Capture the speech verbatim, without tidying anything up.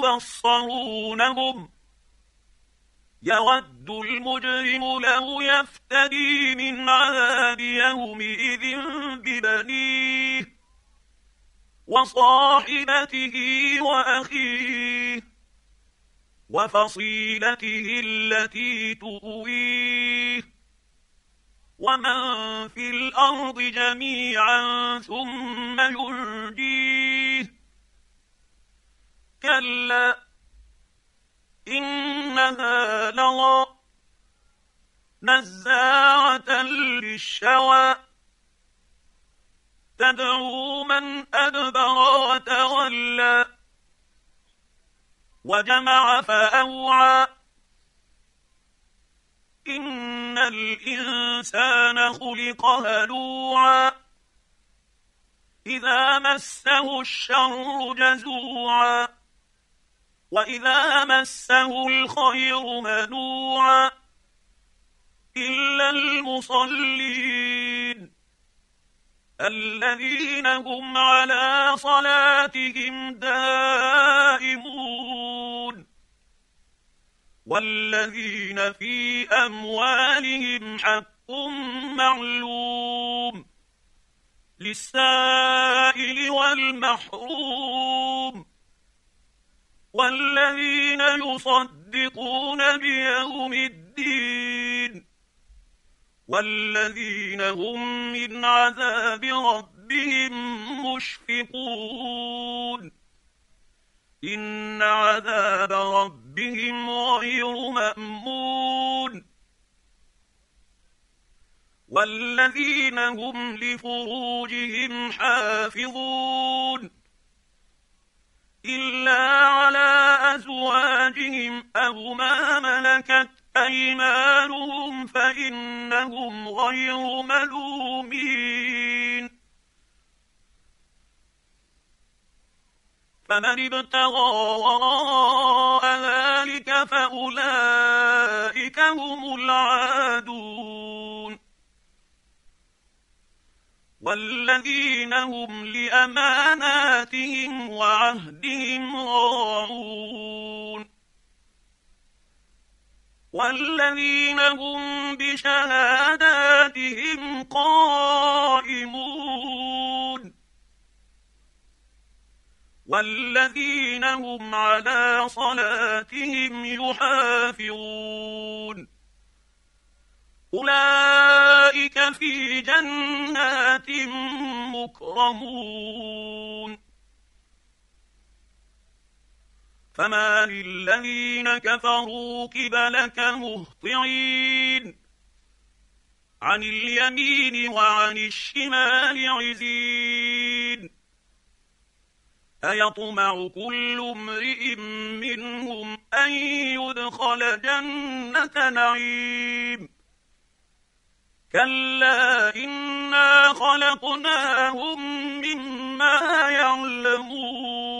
يبصرونهم يود المجرم لو يفتدي من عذاب يومئذ ببنيه وصاحبته وأخيه وفصيلته التي تؤويه ومن في الأرض جميعا ثم ينجيه كلا إنها لظى نزاعة للشوى تدعو من أدبر وتولى وجمع فأوعى إن الإنسان خلق هلوعا إذا مسه الشر جزوعا وإذا مسه الخير منوعا إلا المصلين الذين هم على صلاتهم دائمون والذين في أموالهم حق معلوم للسائل والمحروم والذين يصدقون بيوم الدين والذين هم من عذاب ربهم مشفقون إن عذاب ربهم غير مأمون والذين هم لفروجهم حافظون إلا على أزواجهم أو ما ملكت أيمانهم فإنهم غير ملومين فمن ابتغى وراء ذلك فأولئك هم العادون والذين هم لأماناتهم وعهدهم راعون والذين هم بشهاداتهم قائمون والذين هم على صلاتهم يحافظون أولئك في جنات مكرمون فما للذين كفروا قبلك مهطعين عن اليمين وعن الشمال عزين أيطمع كل امرئ منهم أن يدخل جنة نعيم كلا إنا خلقناهم مما يعلمون